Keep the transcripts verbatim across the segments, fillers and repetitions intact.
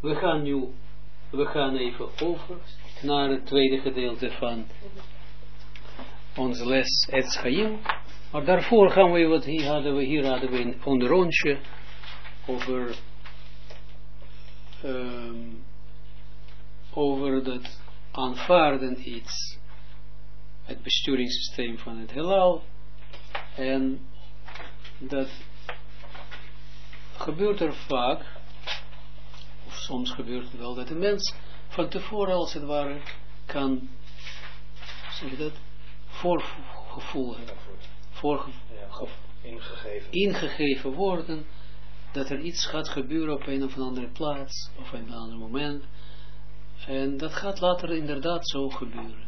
we gaan nu, we gaan even over naar het tweede gedeelte van onze les Etz Chaim. Maar daarvoor gaan we, wat hier hadden we, hier hadden we een onderrondje over, um, over dat aanvaarden iets, het besturingssysteem van het heelal, en dat gebeurt er vaak, of soms gebeurt het wel, dat de mens van tevoren als het ware kan, zeg je dat, voorgevoel hebben, voorge ja, ingegeven. ingegeven worden, dat er iets gaat gebeuren op een of andere plaats, of een ander moment, en dat gaat later inderdaad zo gebeuren.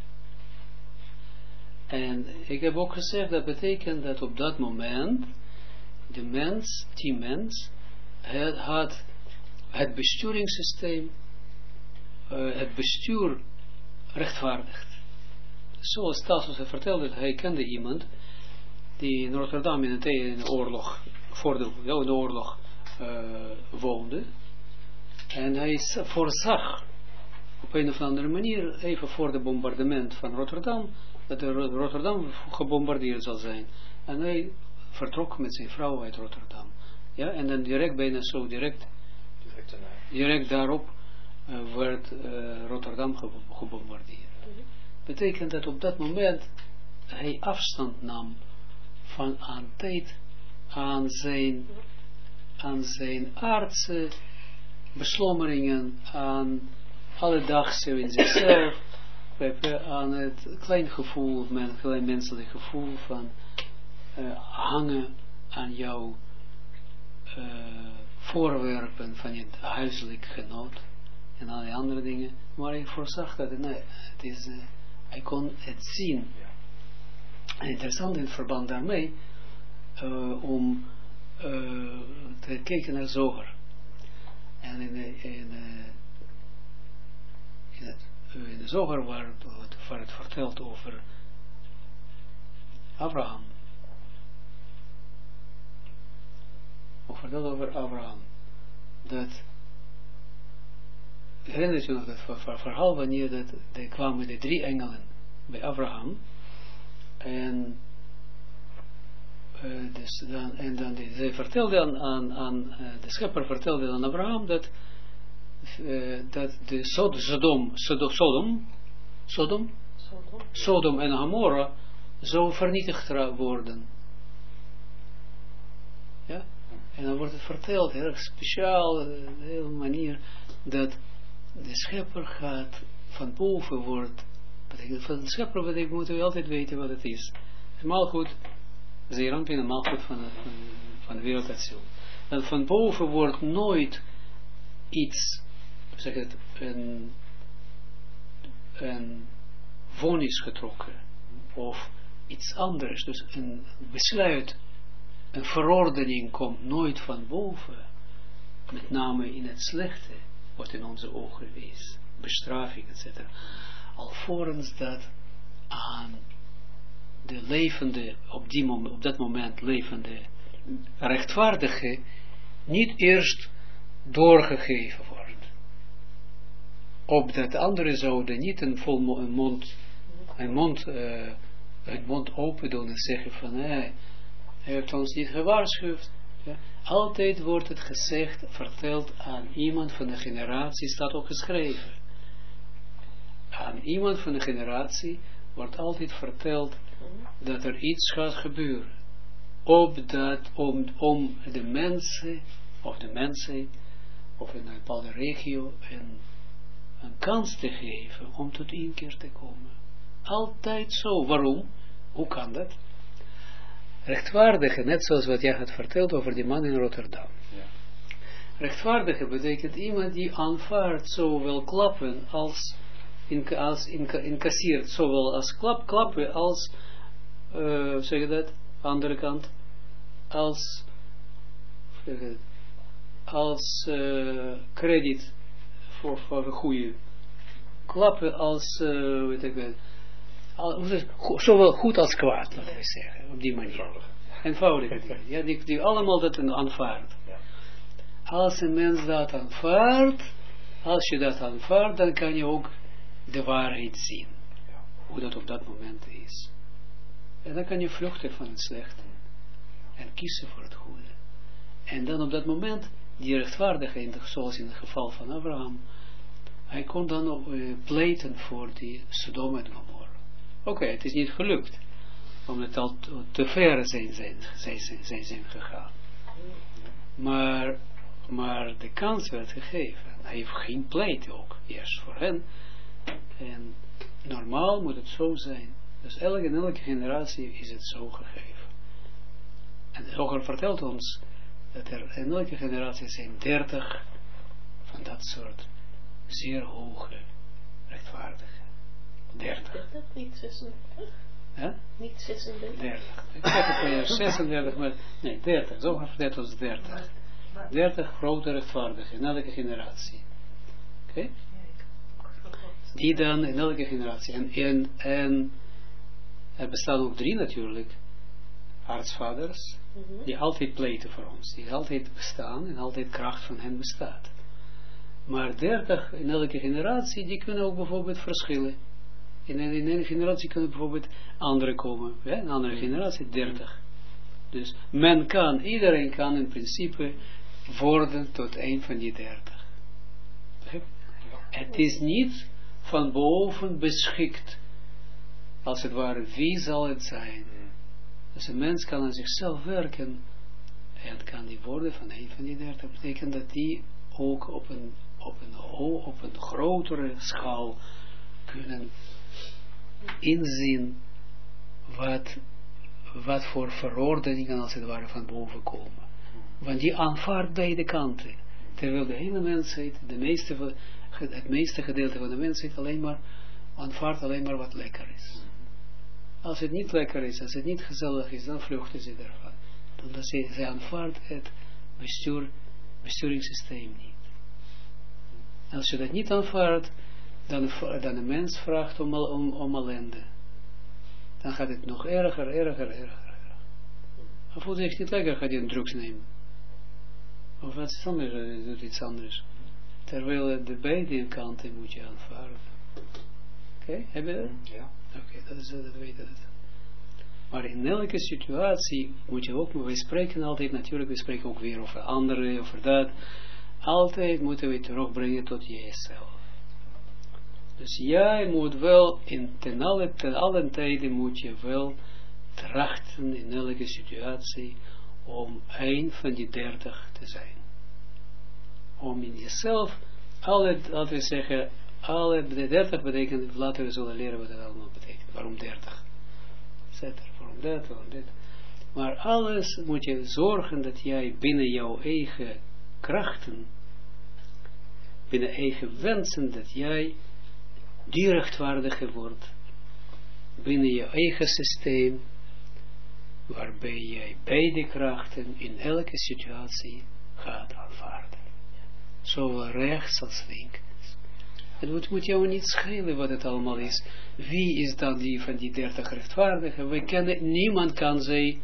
En ik heb ook gezegd, dat betekent dat op dat moment, de mens, die mens, het, had het besturingssysteem, uh, het bestuur rechtvaardigt. Zoals Tassos vertelde, hij kende iemand, die in Rotterdam in de, in de oorlog, voor de, ja, in de oorlog uh, woonde, en hij voorzag, op een of andere manier, even voor de bombardement van Rotterdam, dat de Rotterdam gebombardeerd zal zijn. En hij vertrok met zijn vrouw uit Rotterdam. Ja, en dan direct, bijna zo direct, direct, direct daarop uh, werd uh, Rotterdam ge gebombardeerd. Mm-hmm. Betekent dat op dat moment hij afstand nam van aan tijd, aan zijn, aan zijn aardse beslommeringen, aan alledaagse in zichzelf, aan het klein gevoel, het klein menselijk gevoel van uh, hangen aan jouw uh, voorwerpen van je huiselijk genot en al die andere dingen. Maar hij voorzag dat, nee, het is, uh, hij kon het zien. En interessant in het verband daarmee, uh, om uh, te kijken naar Zohar. En in, in, in, uh, in het in de Zohar waar het, waar het vertelt over Abraham. Of vertelt over Abraham. Dat, herinner je nog dat verhaal wanneer dat, er kwamen de drie engelen bij Abraham. En uh, dus dan, en dan die, zij vertelde aan, aan, aan uh, de schepper vertelde aan Abraham dat Uh, dat de Sod Sodom, Sodom, Sodom, Sodom, Sodom en Gomorra zou vernietigd worden. Ja? En dan wordt het verteld, heel erg speciaal, een hele manier, dat de schepper gaat van boven wordt. Betekent, van de schepper betekent, moeten we altijd weten wat het is. Malchut, Zeerampin en Malchut van, van, van de wereld Atsilut. Dat van boven wordt nooit iets, zeg het, een, een vonnis getrokken, of iets anders, dus een besluit, een verordening komt nooit van boven, met name in het slechte, wat in onze ogen is, bestraffing, et cetera. Alvorens dat aan de levende, op, die moment, op dat moment levende rechtvaardige, niet eerst doorgegeven wordt. Opdat anderen zouden niet een, vol, een mond, een mond, uh, een mond open doen en zeggen van, hey, hij heeft ons niet gewaarschuwd. Ja. Altijd wordt het gezegd, verteld aan iemand van de generatie, staat ook geschreven. Aan iemand van de generatie wordt altijd verteld dat er iets gaat gebeuren. Opdat, om, om de mensen, of de mensen, of in een bepaalde regio, een, een kans te geven om tot inkeer te komen. Altijd zo. Waarom? Hoe kan dat? Rechtvaardige, net zoals wat jij had verteld over die man in Rotterdam. Ja. Rechtvaardige betekent iemand die aanvaardt zowel klappen als, in, als in, incasseert, zowel als klap, klappen als, uh, zeg je dat, andere kant, als, zeg je dat, als uh, krediet voor, voor een goede klappen als, uh, weet ik wel, zowel goed als kwaad, laten we zeggen, op die manier. Eenvoudige dingen, ja, die, die allemaal dat aanvaardt. Ja. als een mens dat aanvaardt, als je dat aanvaardt, dan kan je ook de waarheid zien. Hoe dat op dat moment is. En dan kan je vluchten van het slechte. En kiezen voor het goede. En dan op dat moment, die rechtvaardigheid, zoals in het geval van Abraham, hij kon dan uh, pleiten voor die Sodom en Gomorra. Oké, okay, het is niet gelukt. Omdat al te ver zijn, zijn, zijn, zijn, zijn gegaan. Maar, maar de kans werd gegeven. Hij heeft geen pleit ook. Eerst voor hen. En normaal moet het zo zijn. Dus elke, in elke generatie is het zo gegeven. En de Zoger vertelt ons dat er in elke generatie zijn dertig van dat soort zeer hoge rechtvaardigen. dertig. Niet zesendertig? Huh? Niet zesendertig? dertig. Ik zeg het weer zesendertig, maar nee, dertig. Zoger vertelt ons dertig. dertig grote rechtvaardigen in elke generatie. Oké? Okay? Die dan in elke generatie. En, en, en er bestaan ook drie natuurlijk. Aartsvaders. Mm-hmm. Die altijd pleiten voor ons. Die altijd bestaan en altijd kracht van hen bestaat. Maar dertig in elke generatie, die kunnen ook bijvoorbeeld verschillen. In een, in een generatie kunnen bijvoorbeeld anderen komen. Ja? In een andere generatie dertig. Dus men kan, iedereen kan in principe worden tot een van die dertig. Het is niet van boven beschikt. Als het ware, wie zal het zijn? Dus een mens kan aan zichzelf werken en kan die worden van een van die dertig. Dat betekent dat die ook op een, op een, op een grotere schaal kunnen inzien wat, wat voor verordeningen als het ware van boven komen. Want die aanvaardt beide kanten. Terwijl de hele mensheid, de meeste, het meeste gedeelte van de mensheid alleen maar aanvaardt alleen maar wat lekker is. Als het niet lekker is, als het niet gezellig is, dan vluchten ze ervan. Omdat ze, ze aanvaardt het bestuur, besturingssysteem niet. Als je dat niet aanvaardt, dan, dan een mens vraagt om, om, om ellende. Dan gaat het nog erger, erger, erger, erger. Hij voelt zich niet lekker, gaat hij een drugs nemen. Of wat is anders, doet iets anders. Terwijl de beide kanten moet je aanvaarden. Oké, okay, heb je dat? Ja. Oké, okay, dat is dat, weten het. Maar in elke situatie moet je ook, we spreken altijd natuurlijk, we spreken ook weer over anderen, over dat. Altijd moeten we terugbrengen tot jezelf. Dus jij moet wel, in ten alle, ten allen tijden moet je wel trachten in elke situatie om een van die dertig te zijn. Om in jezelf, alle, laten we zeggen, alle, de dertig betekent, laten we zullen leren wat het allemaal betekent. Waarom dertig? Zet er, waarom dat, waarom dit. Maar alles moet je zorgen dat jij binnen jouw eigen krachten, binnen eigen wensen, dat jij die rechtvaardige wordt. Binnen je eigen systeem, waarbij jij beide krachten in elke situatie gaat aanvaarden. Zowel rechts als links. Het moet jou niet schelen wat het allemaal is. Wie is dan die van die dertig rechtvaardigen? We kennen, niemand kan zij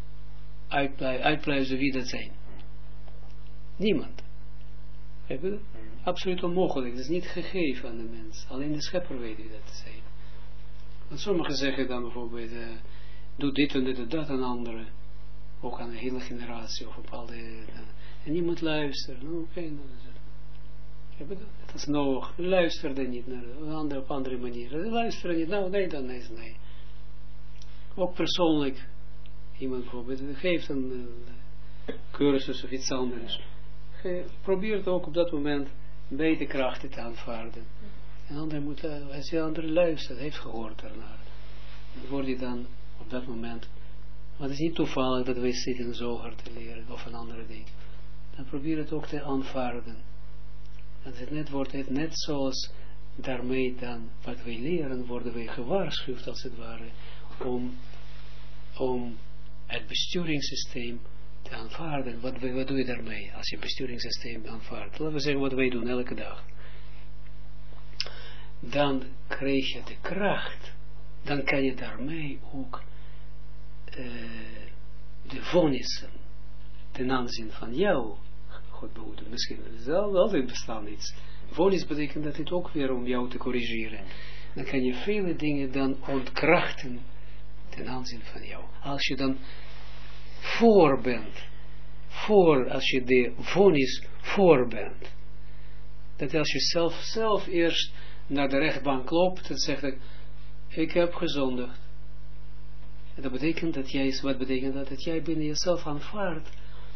uitpluizen wie dat zijn. Niemand. Heb je dat? Absoluut onmogelijk. Dat is niet gegeven aan de mens. Alleen de schepper weet wie dat te zijn. Want sommigen zeggen dan bijvoorbeeld, uh, doe dit en dit en dat en andere. Ook aan een hele generatie of op al die, uh, en niemand luistert. Nou, oké, okay, dat is nog, luisterde niet naar een andere, op andere manier. Luisterde niet, nou nee, dan nee, nee. Ook persoonlijk, iemand bijvoorbeeld geeft een uh, cursus of iets anders. Ge, probeert ook op dat moment beide krachten te aanvaarden. En ander moet, uh, als je ander luistert, heeft gehoord daarnaar. Dan word je dan op dat moment, maar het is niet toevallig dat wij zitten zo hard te leren of een andere ding. Dan probeer het ook te aanvaarden. En het net wordt het net zoals daarmee dan wat wij leren, worden wij gewaarschuwd als het ware om, om het besturingssysteem te aanvaarden. Wat, wat doe je daarmee als je het besturingssysteem aanvaardt? Laten we zeggen wat wij doen elke dag. Dan krijg je de kracht, dan kan je daarmee ook uh, de vonnissen ten aanzien van jou God behoeden. Misschien zal altijd bestaan iets. Vonnis betekent dat dit ook weer om jou te corrigeren. Dan kan je vele dingen dan ontkrachten ten aanzien van jou. Als je dan voor bent, voor, als je de vonnis voor bent, dat als je zelf, zelf eerst naar de rechtbank loopt en zegt, ik heb gezondigd. En dat betekent dat jij, wat betekent dat? Dat jij binnen jezelf aanvaardt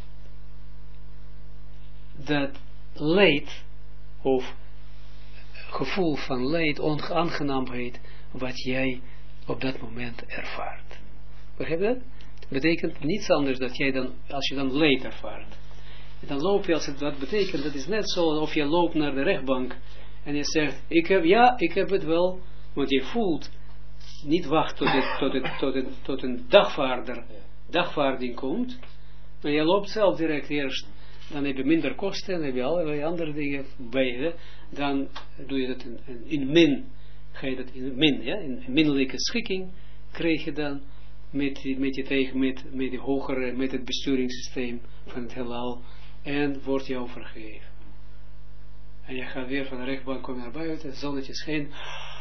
dat leed, of gevoel van leed, onaangenaamheid, wat jij op dat moment ervaart. Begrijp je dat? Dat betekent niets anders dat jij dan, als je dan leed ervaart. En dan loop je, als het dat betekent, dat is net zo of je loopt naar de rechtbank en je zegt, ik heb, ja, ik heb het wel, want je voelt, niet wacht tot, het, tot, het, tot, het, tot een dagvaarder, dagvaarding komt, maar je loopt zelf direct eerst, dan heb je minder kosten, dan heb je allerlei andere dingen bij je, dan doe je dat in, in, in min, ga je dat in min, ja, in minderlijke schikking, krijg je dan met, met je tegen, met, met de hogere, met het besturingssysteem van het heelal, en wordt jou vergeven. En je gaat weer van de rechtbank, kom je naar buiten, het zonnetje schijnt,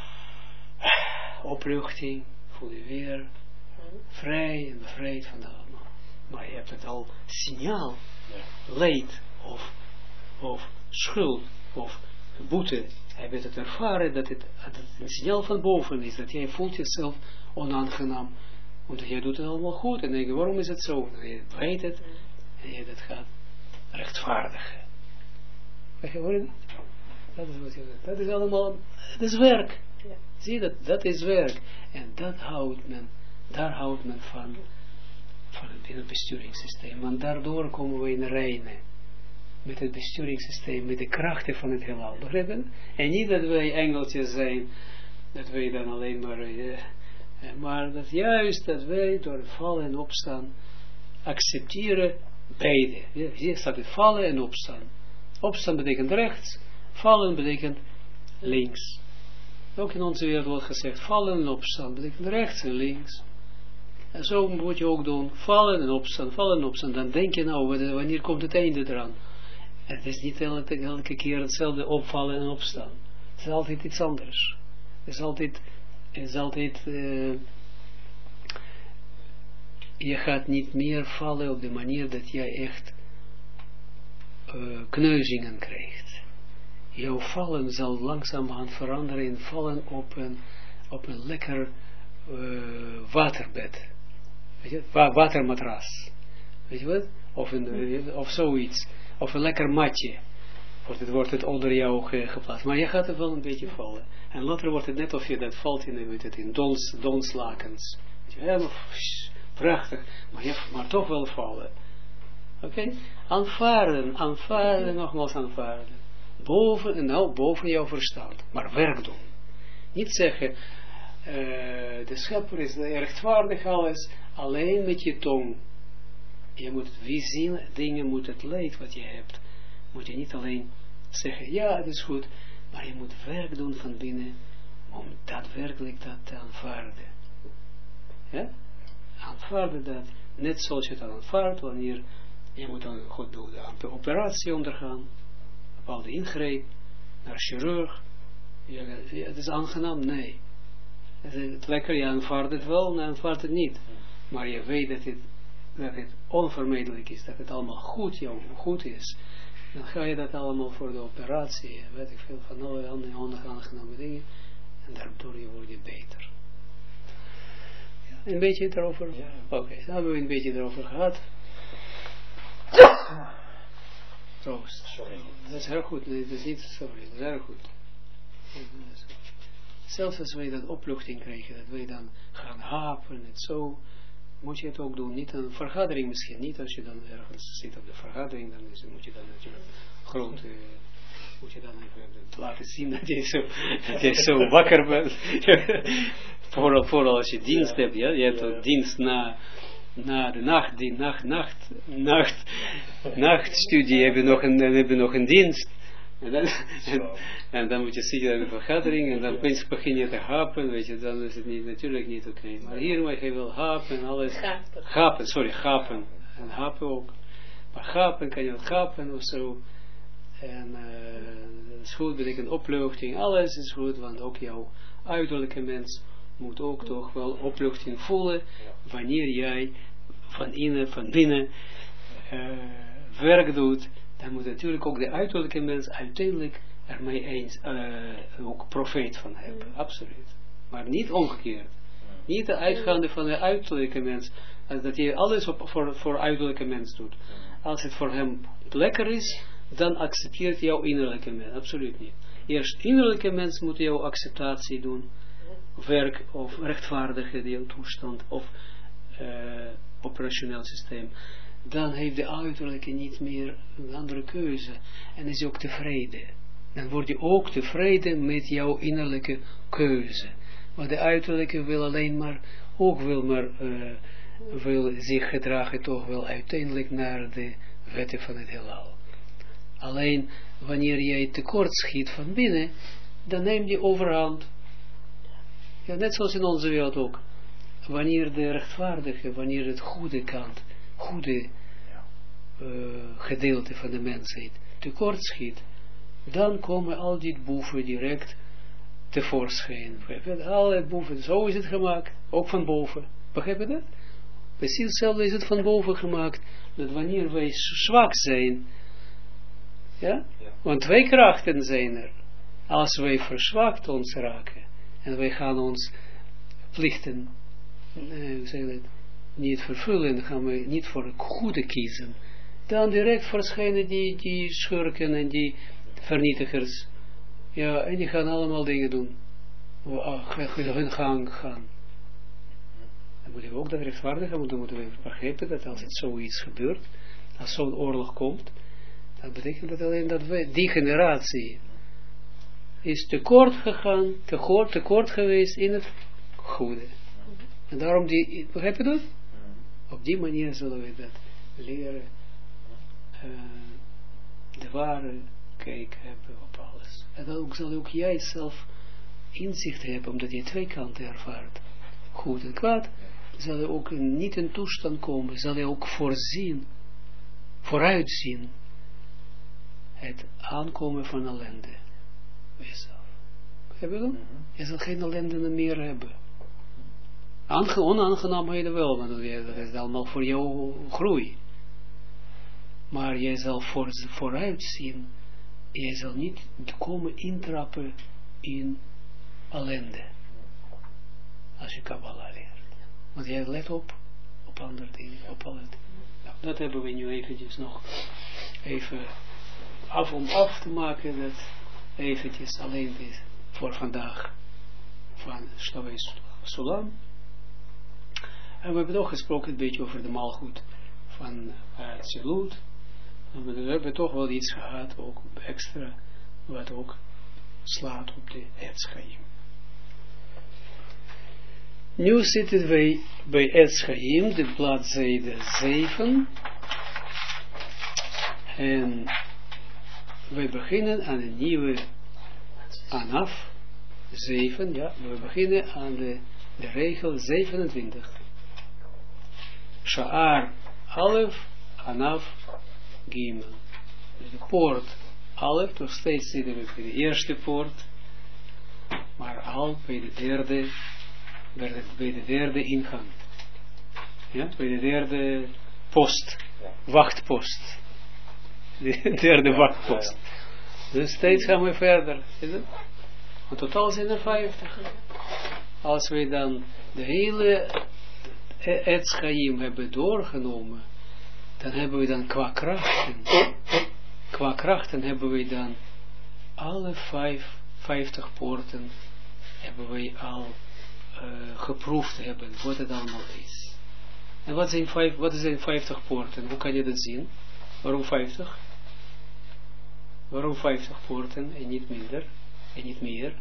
opluchting, voel je weer vrij en bevrijd van de allemaal. Maar je hebt het al signaal, leed of, of schuld of boete, heb je het ervaren dat het, dat het een signaal van boven is, dat jij voelt jezelf onaangenaam, omdat jij doet het allemaal goed en denk je, waarom is het zo? En je weet het en je dat gaat rechtvaardigen. Weet je, hoor je dat? Is wat je doet. Dat is allemaal, dat is werk. Ja. Zie je dat? Dat is werk. En dat houdt men, daar houdt men van, van het, in het besturingssysteem. Want daardoor komen we in reine met het besturingssysteem, met de krachten van het heelal. Begrijp je? En niet dat wij engeltjes zijn, dat wij dan alleen maar, uh, maar dat juist dat wij door het vallen en opstaan accepteren beide. Hier staat het vallen en opstaan. Opstaan betekent rechts, vallen betekent links. Ook in onze wereld wordt gezegd, vallen en opstaan betekent rechts en links. En zo moet je ook doen, vallen en opstaan, vallen en opstaan. Dan denk je nou, wanneer komt het einde eraan? En het is niet elke, elke keer hetzelfde opvallen en opstaan. Het is altijd iets anders. Het is altijd, het is altijd uh, je gaat niet meer vallen op de manier dat jij echt uh, kneuzingen krijgt. Jouw vallen zal langzaamaan veranderen in vallen op een, op een lekker uh, waterbed. Weet je, Wa watermatras. Weet je wat? Of, een, of zoiets. Of een lekker matje. Wordt het, wordt het onder jou ge, geplaatst. Maar je gaat er wel een beetje vallen. En later wordt het net of je dat valt in, weet het, in dons, donslakens. Ja, prachtig. Maar, je, maar toch wel vallen. Oké? Okay? Aanvaarden. Aanvaarden. Nogmaals aanvaarden. Boven en nou boven jouw verstand. Maar werk doen. Niet zeggen, uh, de schepper is rechtvaardig alles, alleen met je tong. Je moet wie zien, dingen moet het leed wat je hebt. Moet je niet alleen zeggen, ja het is goed, maar je moet werk doen van binnen, om daadwerkelijk dat te aanvaarden. Ja? Aanvaarden dat, net zoals je het aanvaardt, wanneer je moet dan goed doen, de operatie ondergaan, bepaalde ingreep, naar chirurg. Ja, het is aangenaam, nee. Het is lekker, je aanvaardt het wel, en aanvaardt het niet. Maar je weet dat het, dat het onvermijdelijk is, dat het allemaal goed, jou, goed is. Dan ga je dat allemaal voor de operatie, weet ik veel, van alle andere onaangename dingen. En daardoor word je beter. Ja, een beetje erover? Ja. Oké, okay, dan hebben we een beetje erover gehad. Troost. Sorry. Dat is heel goed. Nee, dat is niet sorry. Dat is heel goed. Zelfs als wij dat opluchting krijgen, dat wij dan gaan hapen en zo, moet je het ook doen. Niet aan vergadering misschien, niet als je dan ergens zit op de vergadering, dan is, moet je dan natuurlijk groot, uh, moet je dan even laten zien dat je zo, dat je zo wakker bent. vooral, vooral als je dienst hebt, ja, je hebt ook dienst na... na de nacht, die nacht, nacht, nacht, nachtstudie heb je nog een, heb je nog een dienst. En dan, en, en dan moet je zitten aan de vergadering en dan opeens begin je te hapen, weet je, dan is het niet, natuurlijk niet oké. Okay. Maar hier mag je wel hapen en alles. Gapen. Gapen, sorry, gapen. En hapen ook. Maar gapen kan je wat gapen of zo. En uh, dat is goed, betekent opluchting. Alles is goed, want ook jouw uiterlijke mens moet ook toch wel opluchting voelen. Wanneer jij van innen, van binnen uh, werk doet, dan moet natuurlijk ook de uiterlijke mens uiteindelijk ermee eens uh, ook profijt van hebben. Absoluut. Maar niet omgekeerd. Niet de uitgaande van de uiterlijke mens. Als dat je alles op, voor, voor uiterlijke mens doet. Als het voor hem lekker is, dan accepteert jouw innerlijke mens. Absoluut niet. Eerst innerlijke mens moet jouw acceptatie doen. Werk of rechtvaardige die toestand of uh, operationeel systeem. Dan heeft de uiterlijke niet meer een andere keuze. En is je ook tevreden. Dan word je ook tevreden met jouw innerlijke keuze. Maar de uiterlijke wil alleen maar, ook wil maar, uh, wil zich gedragen toch wel uiteindelijk naar de wetten van het heelal. Alleen, wanneer jij tekort schiet van binnen, dan neem je overhand. Ja, net zoals in onze wereld ook. Wanneer de rechtvaardige, wanneer het goede kant, goede uh, gedeelte van de mensheid tekort schiet, dan komen al die boeven direct tevoorschijn. Alle boeven, zo is het gemaakt, ook van boven. Begrijp je dat? Precies hetzelfde is het van boven gemaakt, dat wanneer wij zwak zijn, ja? Ja. Want twee krachten zijn er. Als wij verzwakt ons raken, en wij gaan ons plichten, nee, hoe zeg je dat, niet vervullen, dan gaan we niet voor het goede kiezen, dan direct verschijnen die, die schurken en die vernietigers. Ja, en die gaan allemaal dingen doen. Hun gang gaan. Dan moeten we ook dat rechtvaardigen, moeten, moeten we begrijpen dat als het zoiets gebeurt, als zo'n oorlog komt, dan betekent dat alleen dat wij, die generatie is tekort gegaan, tekort, tekort geweest in het goede. En daarom, die, begrijp je dat? Op die manier zullen we dat leren, uh, de ware kijk hebben op alles. En dan ook, zal ook jij zelf inzicht hebben, omdat je twee kanten ervaart. Goed en kwaad. Zal je ook niet in toestand komen, zal je ook voorzien, vooruitzien, het aankomen van ellende. Jezelf. Heb je dat? Je zal geen ellende meer hebben. Aange onaangenaamheden wel, want dat is allemaal voor jou groei. Maar jij zal voor, vooruitzien, jij zal niet komen intrappen in ellende. Als je Kabbalah leert. Want jij let op, op andere dingen, op alle dingen. Nou, dat hebben we nu eventjes nog even af om af te maken, dat eventjes alleen is voor vandaag van Shavei Sulam. En we hebben ook gesproken een beetje over de maalgoed van Tzilut. Uh, we hebben toch wel iets gehad, ook extra, wat ook slaat op de Etz Chaim. Nu zitten wij bij Etz Chaim, de bladzijde zeven. En wij beginnen aan een nieuwe Anaf zeven, ja, we beginnen aan de, de regel zevenentwintig. Sha'ar Alef, Anaf Gimel. Dus de poort Alef, nog steeds zitten we bij de eerste poort, maar al bij de derde, bij de derde ingang. Ja, bij de derde post, wachtpost. De derde wachtpost. Dus steeds gaan we verder. In totaal zijn er vijftig. Als we dan de hele Etz Chaim hebben doorgenomen, dan hebben we dan qua krachten, qua krachten hebben we dan alle vijf, vijftig poorten hebben we al uh, geproefd hebben, wat het allemaal is. En wat zijn, vijf, wat zijn vijftig poorten? Hoe kan je dat zien? Waarom vijftig? Waarom vijftig poorten en niet minder en niet meer?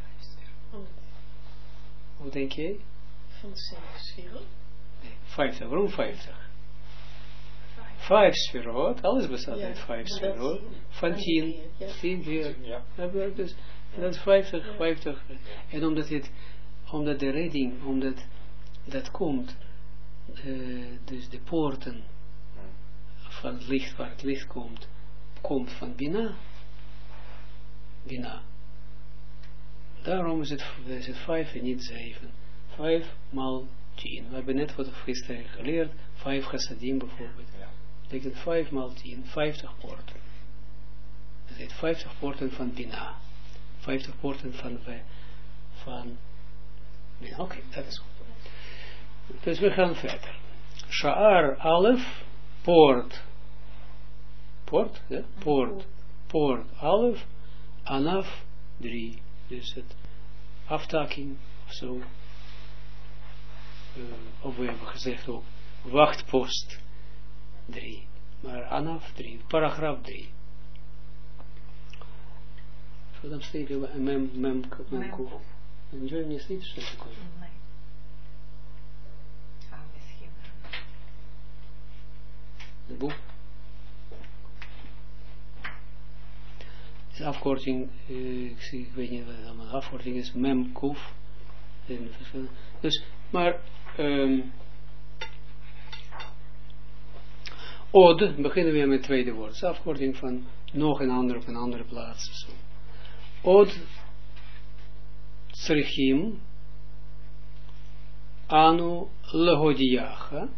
Hoe denk jij? Van de zeven sferot? Nee, vijftig. Waarom vijftig? Vijf sferot, alles bestaat uit vijf sferot. Van tien, tien keer. Ja. Dus, dat is vijftig, vijftig. En omdat, het, omdat de redding, omdat dat komt, uh, dus de poorten van het licht, waar het licht komt, komt van Bina. Bina. Daarom is het, is het vijf en niet zeven. Vijf maal tien. We hebben net wat gisteren geleerd. Vijf chassadim bijvoorbeeld. Ja. Dat betekent vijf maal tien. Vijftig poorten. Dat heet vijftig poorten van Bina. Vijftig poorten van, van Bina. Oké, okay, dat is goed. Dus we gaan verder. Sha'ar alef, poort. Poort, ja? Poort. Poort alef, anaf, drie. Dus het aftaking of zo. Uh, of we hebben gezegd ook wachtpost drie. Maar anaf drie. Paragraaf drie. Что там стоит? Мем, мем, мемков. Ничего не стоит, что это такое? Nee. Ah, misschien. Het boek. De afkorting, uh, ik, zie, ik weet niet wat het allemaal afkorting is, memkuf. Dus, maar, um, od, beginnen we met het tweede woord. Het is afkorting van nog een ander op een andere plaats. Zo. Od, tsrichim, anu, legodiacha.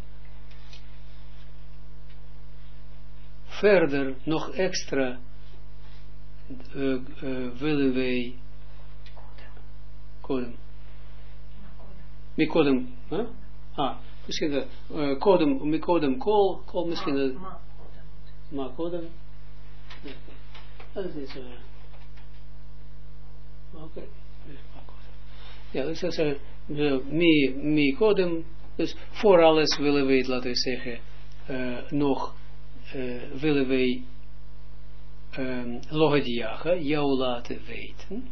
Verder, nog extra, Uh, uh, willen wij kodem mikodem huh? ah misschien dat uh, kodem mikodem kol kol misschien dat ma kodem dat is niet zo oké ja dus dat is mi mi kodem dus voor alles willen wij laten we zeggen uh, nog uh, willen wij Um, logadiaga, jou laten weten.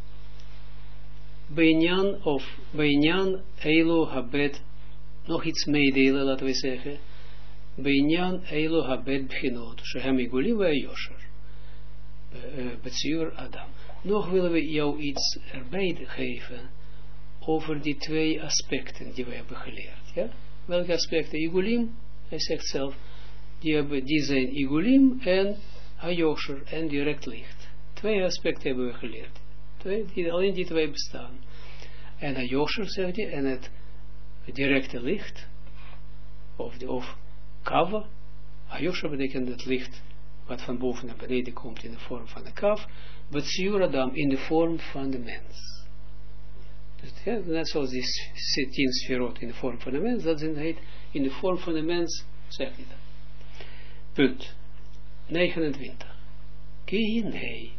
Bijnyan of Bijnyan Eilu Habet, nog iets meedelen, laten we zeggen. Bijnyan Eilu Habet Bchinot, Shehem Igulim wa Yosher, Betsiur Adam. Nog willen we jou iets erbij geven over die twee aspecten die we hebben geleerd. Ja? Welke aspecten? Igulim, hij zegt zelf, die, hebben, die zijn Igulim en Hayosher en direct licht. Twee aspecten hebben we geleerd. Twee, die, alleen die twee bestaan. En Hayosher zegt hij, en het directe licht, of, de, of kava. Hayosher betekent het licht wat van boven naar beneden komt in de vorm van een kav. Betsiur Adam in de vorm van de mens. Dus, ja, net zoals die tien sferot in de vorm van de mens, dat heet in de vorm van de mens, zegt hij dat. Punt. negenentwintig. Kihinei.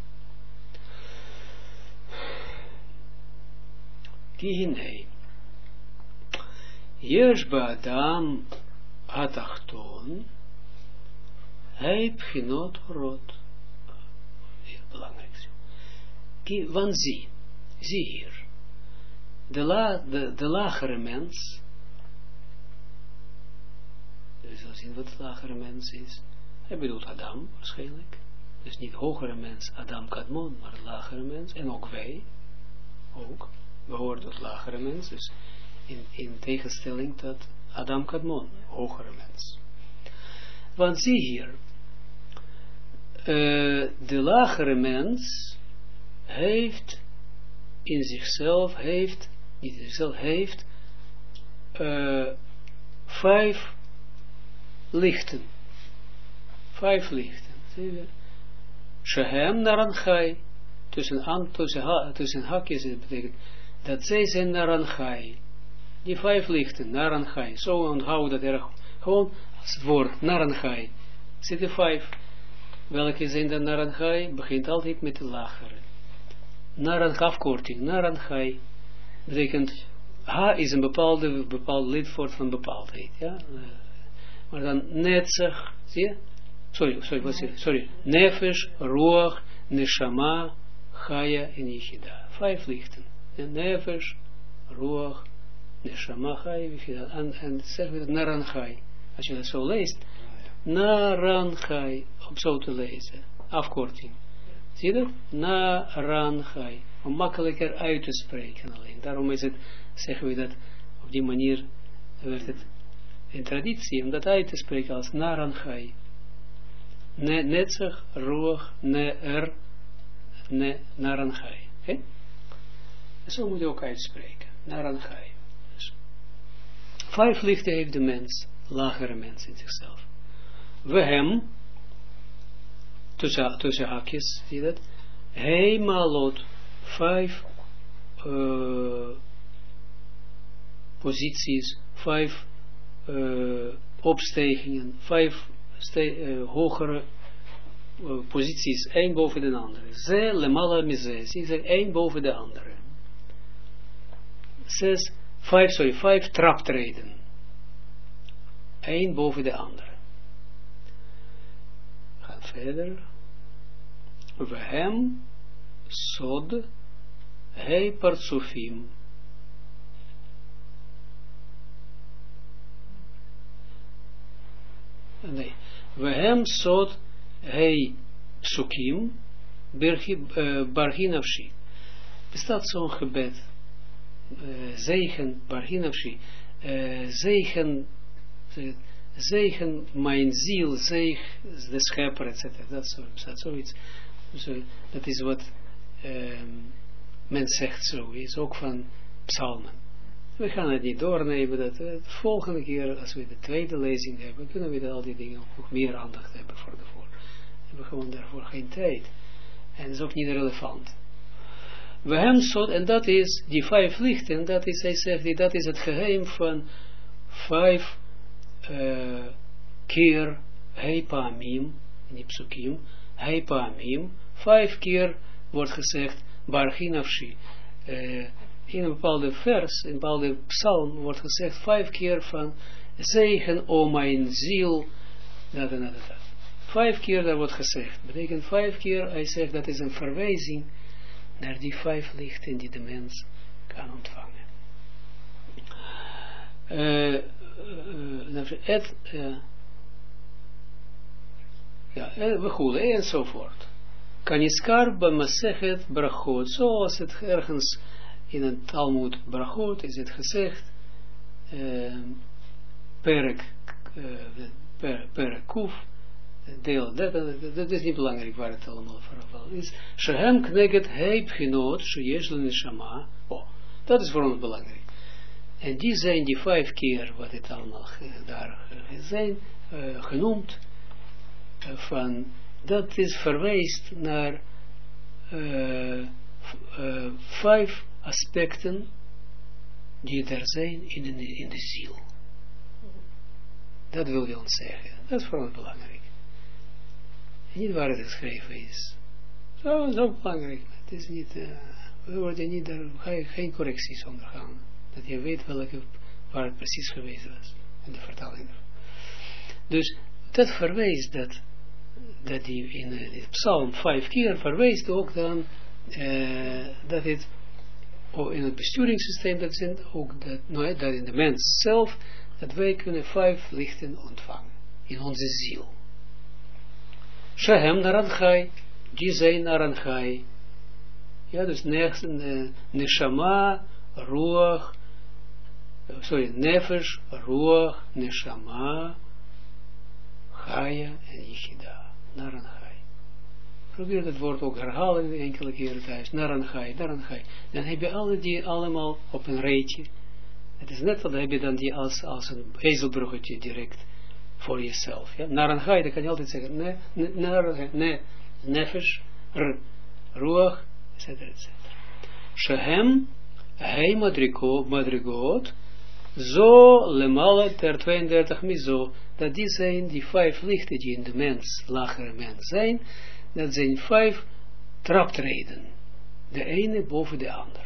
Kihinei. Yesh ba'adam atachton. Hij bchinot rot. Heel belangrijk. Want zie. Zie hier. De, la, de, de lagere mens. We zullen zien wat de lagere mens is. Hij bedoelt Adam waarschijnlijk. Dus niet hogere mens, Adam Kadmon, maar lagere mens. En ook wij, ook, behoort tot lagere mens. Dus in, in tegenstelling tot Adam Kadmon, hogere mens. Want zie hier, uh, de lagere mens heeft in zichzelf, heeft, niet in zichzelf, heeft uh, vijf lichten. Vijf lichten. Shehem naranchai. Tussen, an, tussen, ha, tussen hakjes betekent dat zij zijn naranchai. Die vijf lichten, naranchai. Zo onthoud dat erg. Gewoon als het woord naranchai. Zitten vijf. Welke zijn de naranchai? Begint altijd met de lagere. Naranchai, afkorting. Naranchai betekent ha is een bepaalde, bepaald lidwoord van bepaaldheid. Ja? Maar dan netzach, zie je? Sorry, sorry, wat is sorry. Nefesh, Ruach, Neshama, Chaya en Yichida. Vijf lichten. En Nefesh, Ruach, Neshama, Chaya en Yichida. En, en zeggen we dat Naranchai. Als je dat zo leest. Naranchai. Om zo te lezen. Afkorting. Zie je dat? Naranchai. Om makkelijker uit te spreken alleen. Daarom is het, zeggen we dat, op die manier werd het in traditie, om dat uit te spreken als Naranchai. ne netzach, ruach, ne er, ne naranchai. Okay? Zo moet je ook uitspreken. Naranchai. Dus, vijf lichten heeft de mens, lagere mens in zichzelf. We hem, tussen, tussen haakjes, zie je dat? Hij malot, vijf uh, posities, vijf uh, opstijgingen, vijf uh, hogere uh, posities, één boven de andere. Ze lemala mize, zie je, één boven de andere. Zes, vijf, sorry, vijf traptreden. Eén boven de andere. Gaan verder. We hem, sod, hij partsufim. Nee. We hem, sod, hij psukim, barginavshi. Bestaat zo'n gebed. Uh, zegen, barginavshi, uh, zegen, uh, zegen mijn ziel, zeg de schepper, et cetera. Dat is zo, zoiets. So, dat is wat um, men zegt zo, is ook van psalmen. We gaan het niet doornemen, dat uh, de volgende keer, als we de tweede lezing hebben, kunnen we al die dingen ook meer aandacht hebben voor de voor. We hebben gewoon daarvoor geen tijd. En dat is ook niet relevant. We hebben zo, en dat is, die vijf lichten, dat is, hij zegt, dat is het geheim van vijf uh, keer heipamim, in psukim, heipamim, vijf keer wordt gezegd, barginavshi. Uh, in een bepaalde vers, in een bepaalde psalm, wordt gezegd, vijf keer van, zegen o mijn ziel, dat en dat, dat. Vijf keer dat wordt gezegd, betekent vijf keer, hij zegt, dat is een verwijzing naar die vijf lichten die de mens kan ontvangen. Uh, uh, het, uh, ja, we goeden enzovoort. Kaniskar b'masechet brachot, zoals het ergens in het Talmud brachot is het gezegd, uh, perek, uh, per, perek kuf, deel, dat, dat, dat is niet belangrijk waar het allemaal voor is. Shehem kneget heib genoot, sheyesh l'neshama. Oh, dat is voor ons belangrijk. En die zijn die vijf keer wat het allemaal daar zijn uh, genoemd. Uh, van, dat is verwijst naar uh, uh, vijf aspecten die er zijn in de, in de ziel. Dat wil je ons zeggen. Dat is voor ons belangrijk. Niet waar het geschreven is. Zo, zo belangrijk. Het is niet, uh, we worden niet, daar ga je geen correcties ondergaan. Dat je weet welke, waar het precies geweest was. In de vertaling. Dus, dat verwijst dat, dat die in de psalm vijf keer verwijst ook dan, uh, dat het, oh, in het besturingssysteem, dat zijn ook, dat, nou, dat in de mens zelf, dat wij kunnen vijf lichten ontvangen. In onze ziel. Shehem naranchai, die zijn naranchai. Ja, dus neshama, ruach, sorry, nefesh, ruach, neshama, chaya en yichida. Naranchai. Probeer dat woord ook herhalen enkele keren thuis. Naranchai, naranchai. Dan heb je alle die allemaal op een rijtje. Het is net wat, dan heb je dan die als, als een ezelbruggetje direct voor jezelf. Ja? Naranchai, dan kan je altijd zeggen, ne, ne, ne, ne nefesh, r, ruach, et cetera, et cetera. Shehem, hei madrigot, zo lemale ter tweeëndertig mizo, dat die zijn die vijf lichten die in de mens, lagere mens zijn, dat zijn vijf traptreden. De ene boven de andere.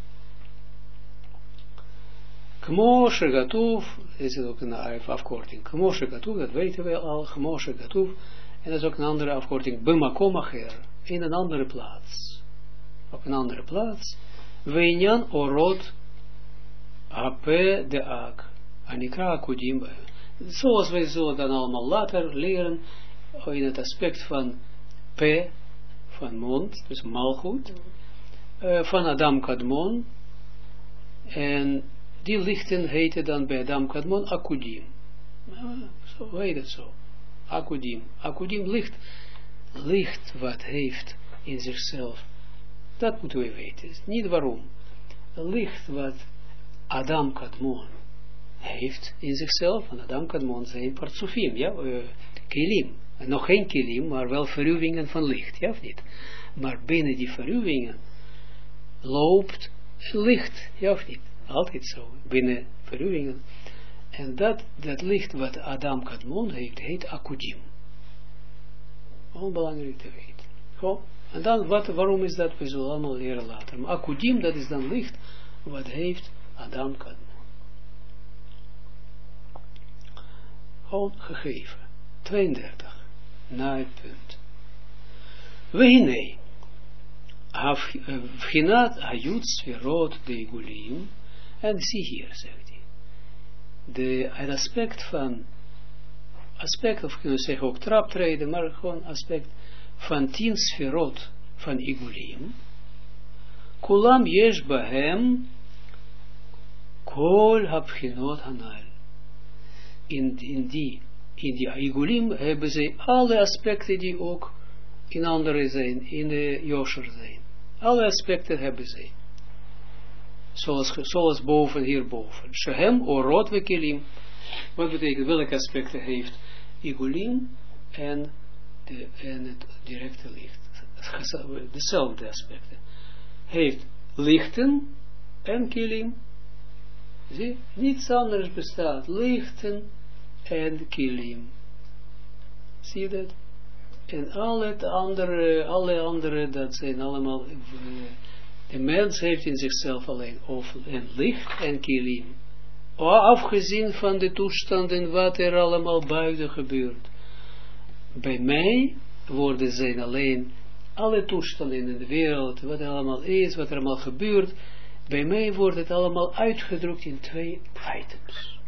Kmo shegatuv, is het ook een afkorting. Kmo shegatuv, dat weten we al. Kmo shegatuv, en dat is ook een andere afkorting. B'makom acher, in een andere plaats. Op een andere plaats. Veinyan orot hape de ak. Anikra akudim. Zoals wij zullen dan allemaal later leren, in het aspect van P, van mond, dus malgoed, uh, van Adam Kadmon, en die lichten heten dan bij Adam Kadmon akudim. Uh, zo heet het zo. Akudim. Akudim, licht. Licht wat heeft in zichzelf. Dat moeten we weten. Niet waarom. Licht wat Adam Kadmon heeft in zichzelf. En Adam Kadmon zijn partsufim, ja, uh, kilim. En nog geen kilim, maar wel verruwingen van licht, ja of niet? Maar binnen die verruwingen loopt licht, ja of niet? Altijd zo, binnen verruwingen. En dat, dat licht wat Adam Kadmon heeft, heet Akudim. Onbelangrijk te weten. Goed? En dan, wat, waarom is dat? We zullen allemaal leren later. Maar Akudim, dat is dan licht wat heeft Adam Kadmon. Gewoon gegeven. tweeëndertig. Na het punt. Wehine. Vginat Hayut Sferot de Igulim. En zie hier, zegt hij. De, het aspect van, aspect, of kunnen we zeggen ook traptreden, maar gewoon aspect van tien sferot van Igulim. Kulam yesh bahem kol habchinot hanal. In, in die, in die Igulim hebben zij alle aspecten die ook in andere zijn, in de Yosher zijn. Alle aspecten hebben zij. Zoals, zoals boven, hierboven. Shehem, orot we kilim. Wat betekent, welke aspecten heeft Igulim en, de, en het directe licht? Dezelfde aspecten. Heeft lichten en kilim. Zie, niets anders bestaat. Lichten en kilim. Zie je dat? En al het andere, alle andere, dat zijn allemaal, uh, de mens heeft in zichzelf alleen of en licht en kilim. Afgezien van de toestanden wat er allemaal buiten gebeurt. Bij mij worden zijn alleen alle toestanden in de wereld, wat er allemaal is, wat er allemaal gebeurt. Bij mij wordt het allemaal uitgedrukt in twee items.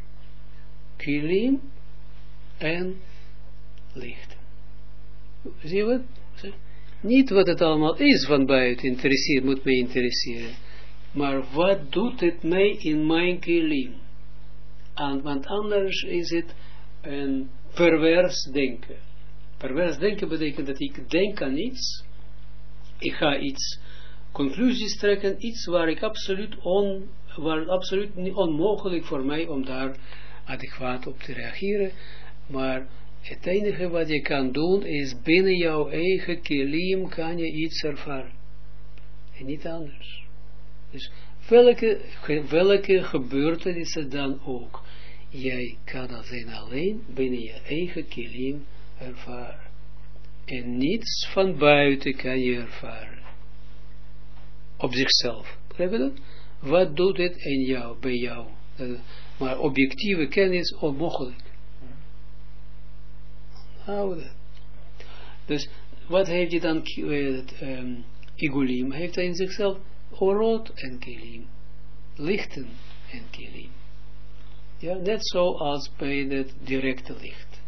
Kilim en licht. Zie je wat? Niet wat het allemaal is van buiten interesseert, moet mij interesseren. Maar wat doet het mij in mijn kilim? En, want anders is het een pervers denken. Pervers denken betekent dat ik denk aan iets. Ik ga iets, conclusies trekken, iets waar ik absoluut on, waar absoluut niet onmogelijk voor mij om daar adequaat op te reageren. Maar het enige wat je kan doen is binnen jouw eigen kilim kan je iets ervaren. En niet anders. Dus welke, welke gebeurtenissen dan ook. Jij kan dat zijn alleen binnen je eigen kilim ervaren. En niets van buiten kan je ervaren. Op zichzelf. Begrijp je dat? Wat doet het in jou, bij jou? Maar objectieve kennis onmogelijk. Nou, dus wat heeft hij dan, uh, um, Igulim, heeft hij in zichzelf orot en kilim, lichten en kilim. Ja, net zoals bij het directe licht.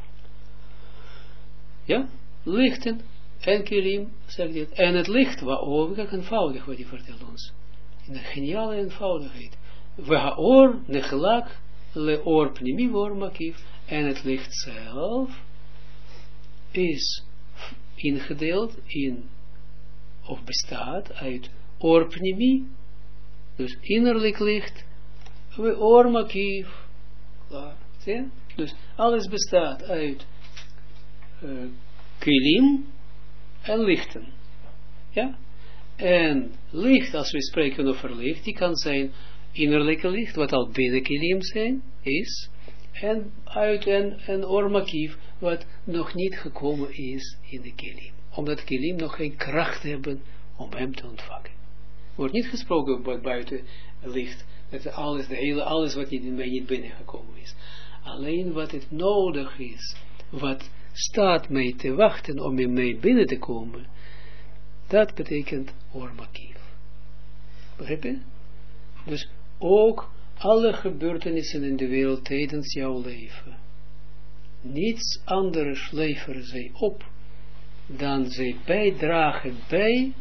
Ja, lichten en kilim, zegt hij. En het licht, waarom, kijk eenvoudig wat hij vertelt ons. In de geniale eenvoudigheid. We haor nechelak le or pnimi vor makiv. En het licht zelf is ingedeeld in, of bestaat uit orpnimi, dus innerlijk licht, we ormakiv, klaar, zie? Dus alles bestaat uit uh, kilim en lichten, ja, en licht, als we spreken over licht, die kan zijn innerlijke licht, wat al binnen kilim zijn, is, en uit een, een ormakiv, wat nog niet gekomen is in de kilim. Omdat kilim nog geen kracht hebben om hem te ontvangen. Er wordt niet gesproken buiten licht, dat alles, de hele, alles wat niet in mij niet binnengekomen is. Alleen wat het nodig is, wat staat mij te wachten om in mij binnen te komen, dat betekent ormakiv. Begrijp je? Dus ook alle gebeurtenissen in de wereld tijdens jouw leven. Niets anders leveren zij op dan zij bijdragen bij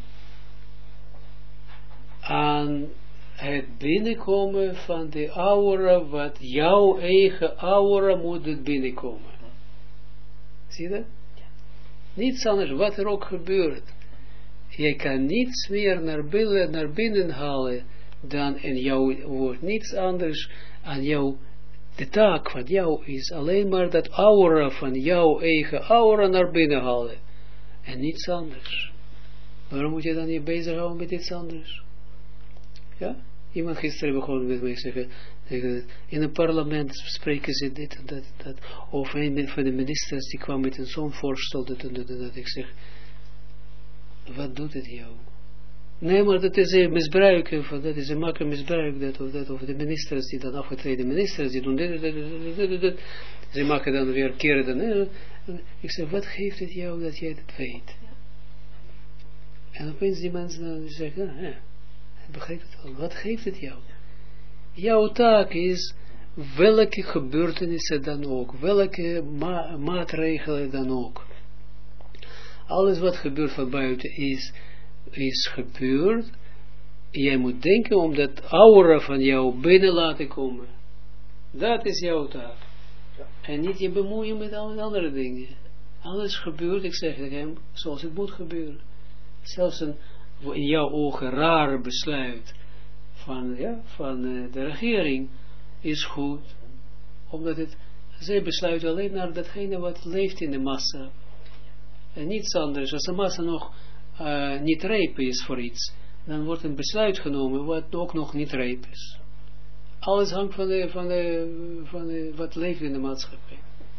aan het binnenkomen van de aura, wat jouw eigen aura moet het binnenkomen. Zie je dat? Ja. Niets anders, wat er ook gebeurt. Je kan niets meer naar binnen, naar binnen halen dan in jou wordt niets anders aan jou. De taak van jou is alleen maar dat aura van jouw eigen aura naar binnen halen. En niets anders. Waarom moet je dan je bezighouden met iets anders? Ja? Iemand gisteren begon met mij zeggen, in een parlement spreken ze dit en dat en dat. Of een van de ministers die kwam met een zo'n voorstel, dat en dat en dat. Ik zeg, wat doet het jou? Nee, maar dat is een misbruik, of dat is een makkelijk misbruik, dat of dat, of de ministers die dan afgetreden ministers, die doen dit, dit, dit, dit, dit, dit. Ze maken dan weer keren dan, eh. Ik zeg, wat geeft het jou dat jij dat weet? Ja. En opeens die mensen dan zeggen, ah, ja, ik begrijp het al, wat geeft het jou? Jouw taak is, welke gebeurtenissen dan ook, welke ma maatregelen dan ook. Alles wat gebeurt van buiten is, is gebeurd. Jij moet denken om dat aura van jou binnen laten komen. Dat is jouw taak. Ja. En niet je bemoeien met alle andere dingen. Alles gebeurt, ik zeg tegen hem, zoals het moet gebeuren. Zelfs een in jouw ogen rare besluit van, ja, van uh, de regering is goed. Omdat het, zij besluiten alleen naar datgene wat leeft in de massa. En niets anders. Als de massa nog uh, niet rijp is voor iets, dan wordt een besluit genomen wat ook nog niet rijp is. Alles hangt van, de, van, de, van de, wat leeft in de maatschappij.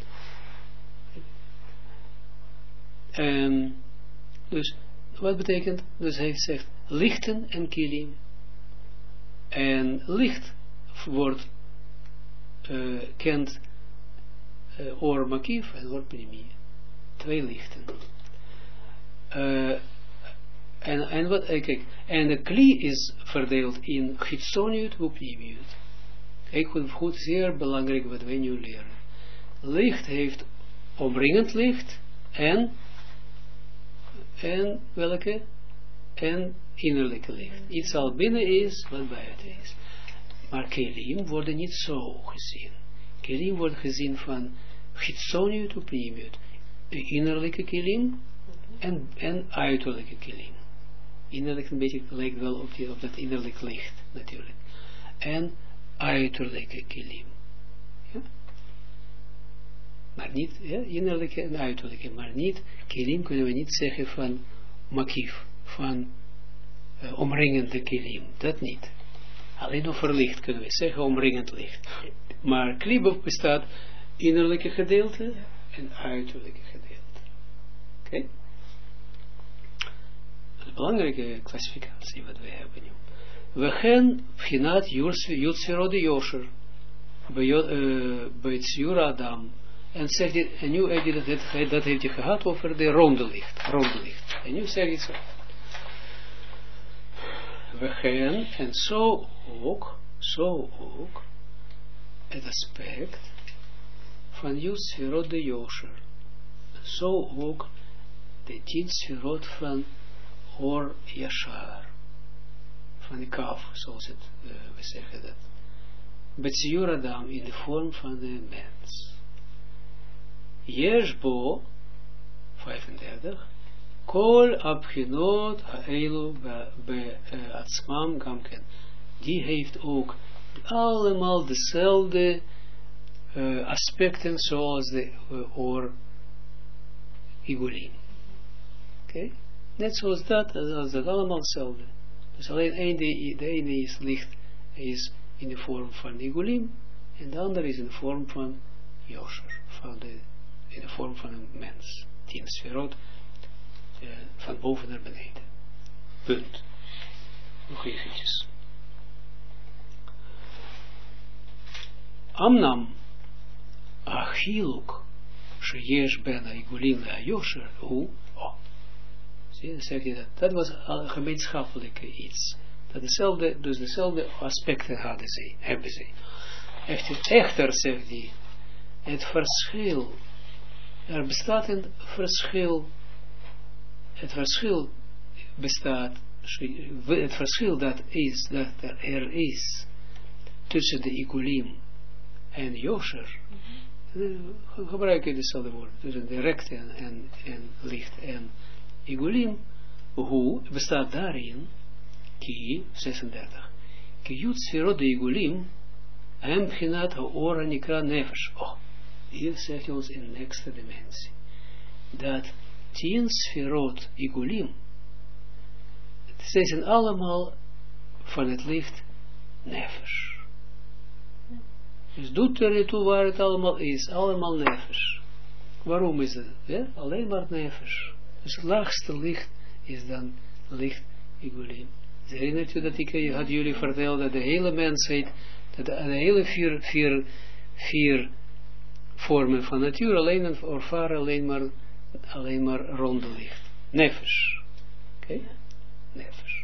Um, dus, wat betekent? Dus hij zegt, lichten en kilim. En licht wordt, uh, kent uh, or makief en or pnimi. Twee lichten. Uh, en, en, wat, uh, kijk, en de kli is verdeeld in chitsoniut en pnimiut. Kijk goed, goed, zeer belangrijk wat wij nu leren. Licht heeft omringend licht en en welke? En innerlijke licht. Iets al binnen is, wat buiten is. Maar kelim worden niet zo gezien. Kelim wordt gezien van chitsoniut en pnimiut. Innerlijke kelim en, en uiterlijke kelim. Innerlijk een beetje lijkt wel op, die, op dat innerlijk licht natuurlijk. En uiterlijke kelim. Ja? Maar niet, ja, innerlijke en uiterlijke, maar niet, kelim kunnen we niet zeggen van makief, van uh, omringende kelim, dat niet. Alleen over licht kunnen we zeggen omringend licht. Maar kli bestaat innerlijke gedeelte en uiterlijke gedeelte. Oké? Okay? Dat is een belangrijke klassificatie wat we hebben nu. We gaan v'chinat Yutsirode Yosher bij Tzur Adam. En zegt hij, en nu heb je dat, dat, dat heeft hij gehad over de ronde licht, ronde licht. En nu zeg je zo. We gaan, en zo ook, zo ook, het aspect van Yud Sfirot de Yosher. Zo ook de tien Sfirot van Or Yashar. Van de kaf, zoals het, uh, we zeggen dat. Betsiur Adam in de vorm van de mens. Yeshbo, vijfendertig, Kol abchinot ha'elu be'atzmam gamken. Die heeft ook allemaal dezelfde uh, aspecten zoals de uh, oor Igulin. Oké? Okay? Net zoals dat, als dat allemaal hetzelfde. Dus alleen een, de, de ene is licht, is in de vorm van Igulin, en de andere is in de vorm van Yosher, van de in de vorm van een mens. Tien sferot uh, van boven naar beneden. Punt. Nog eventjes. Amnam achiluk sheyesh ben ha'igulim le'ayosher hu. Oh. Zie je, zeg je dat. Dat was een gemeenschappelijke iets. Dat dezelfde, dus dezelfde aspecten hadden ze, hebben ze. Echter, zegt hij, het verschil. Er bestaat een verschil, het verschil bestaat, het verschil dat is, dat er is, tussen de Igulim en Yosher, mm-hmm. gebruik je dezelfde woorden, tussen direct en, en, en licht en igulim, hoe bestaat daarin, ki, zesendertig, ki jut sferot de igulim, hem bchinat haora nikra nefesh. Oh, hier zegt hij ons in de nächste dimensie, dat tien sferot igulim, ze zijn allemaal van het licht nefesh. Dus doet er niet toe waar het allemaal is, allemaal nefesh. Waarom is het? Ja? Alleen maar nefesh. Dus het laagste licht is dan licht igulim. Herinnert u dat ik had jullie verteld dat de hele mensheid, dat de, de hele vier, vier, vier vormen van natuur alleen ervaren alleen maar, alleen maar ronde licht. Nefesh. Oké? Okay? Nefesh.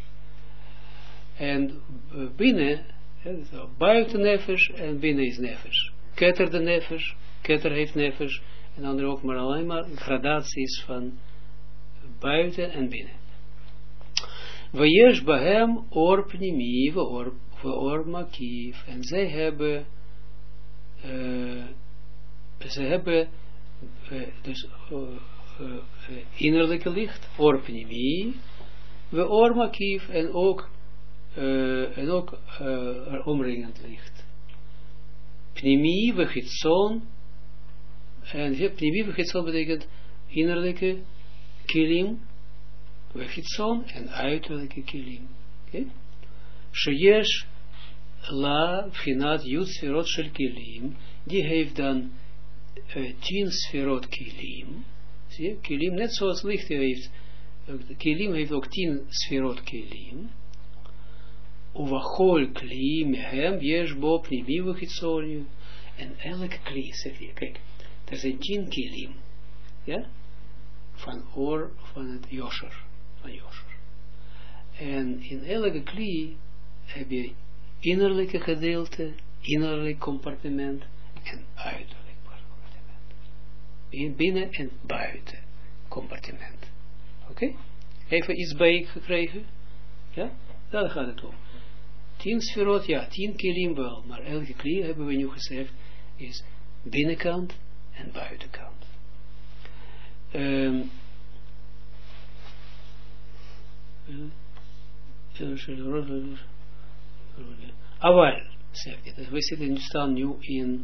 En binnen, ja, buiten nefesh en binnen is nefesh. Keter de nefesh, keter heeft nefesh, en dan ook maar alleen maar gradaties van buiten en binnen. Vayesh bahem or pnimi, or makief. En zij hebben, uh, zij hebben uh, dus uh, uh, innerlijke licht, or pnimi, or makief, en ook Uh, en ook uh, omringend licht. Pnimi vechitson, en pnimi vechitson betekent innerlijke kilim, vechitson en uiterlijke kilim. Okay? Sheyesh la vchinat yud sferot shel kilim, die heeft dan uh, tien sferot kilim. Zie je, kilim, net zoals licht heeft, uh, kilim heeft ook tien sferot kilim. Uvachol kli mehem yesh bo pnimi vechitsonium. En elke kli, zegt hij, kijk, er zijn tien kilim, ja, van oor, van het yosher, van yosher. En in elke kli heb je innerlijke gedeelte, innerlijk compartiment en uiterlijk compartiment. In binnen en buiten compartiment. Oké? Okay? Even iets bij gekregen? Ja? Daar gaat het om. Tien sferot, ja, tien kilim wel, maar elke kli, hebben we nu gezegd, is binnenkant en buitenkant. Um, Aval, zegt hij, we zitten nu, staan nu in